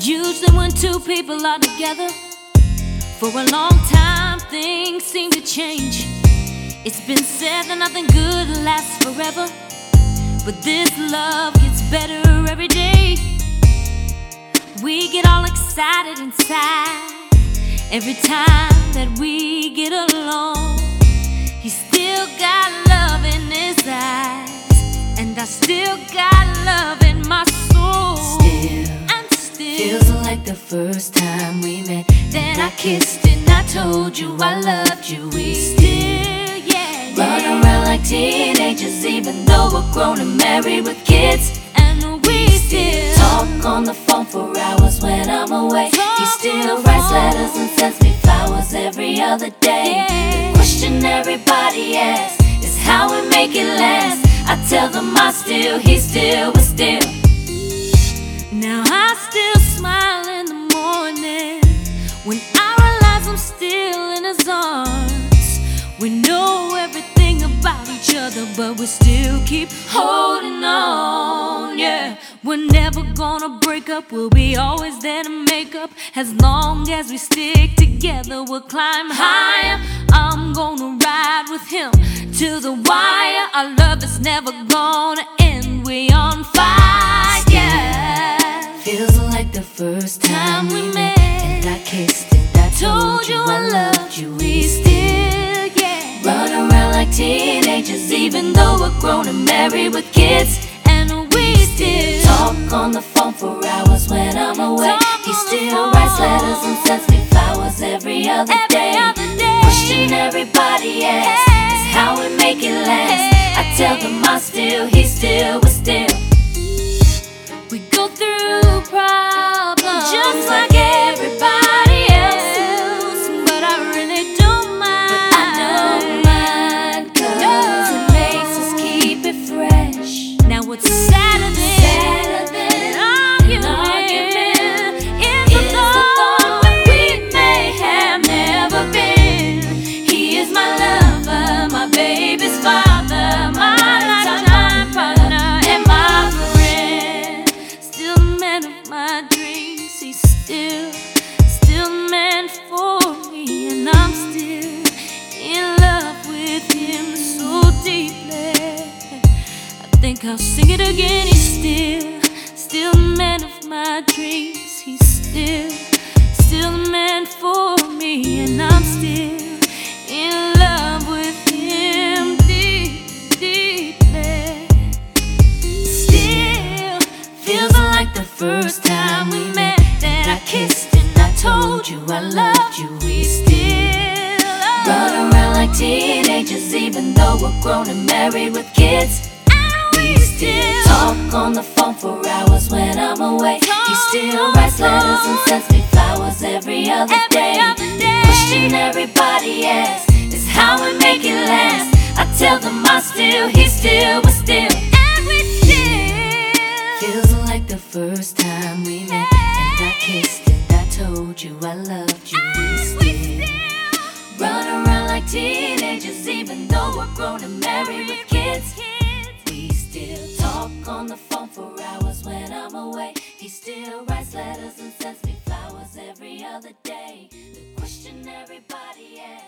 Usually when two people are together for a long time, things seem to change. It's been said that nothing good lasts forever, but this love gets better every day. We get all excited inside every time that we get along. He's still got love in his eyes, and I still got love in my soul. Still feels like the first time we met. Then I kissed and I told you I loved you. We still, run around like teenagers, even though we're grown and married with kids. And we still talk on the phone for hours when I'm away. He still writes letters and sends me flowers every other day. The question everybody asks is how we make it last. I tell them I still, he still, we're still. Now I still smile in the morning when I realize I'm still in his arms. We know everything about each other, but we still keep holding on, yeah. We're never gonna break up, we'll be always there to make up. As long as we stick together, we'll climb higher. I'm gonna ride with him to the wire. Our love is never gonna end, we on fire, yeah. Feels like the first time we met, and I kissed and I told you I loved you. We still, run around like teenagers, even though we're grown and married with kids. And we still talk on the phone for hours when I'm away. He still writes letters and sends me flowers every other day. The question everybody asks is how we make it last. I tell them I still, he still, we're still. We go through problems just like everybody else, but I really don't mind. But I don't mind, 'cause it makes us keep it fresh. Now what's sadder than an argument is the thought that we may have never been. He is my lover, my baby's father, my lifetime partner, and my friend. Still the man of my dreams. He's still meant for me, and I'm still in love with him so deeply. I think I'll sing it again. He's still the man of my dreams. He's still the man for me, and I'm still in love with him deeply. Still feels like the first time we met, that I kissed and I told you I loved you. We still run around like teenagers, even though we're grown and married with kids. we still talk on the phone for hours when I'm away. He still writes letters and sends me flowers every other day. The question everybody asks is how we make it last. I tell them I still, he still, we're still. And we still feels like the first time we met, and I kissed and I told you I loved you. We still run around like teenagers, even though we're grown and married with kids. We still talk on the phone for hours when I'm away. He still writes letters and sends me flowers every other day. The question everybody asks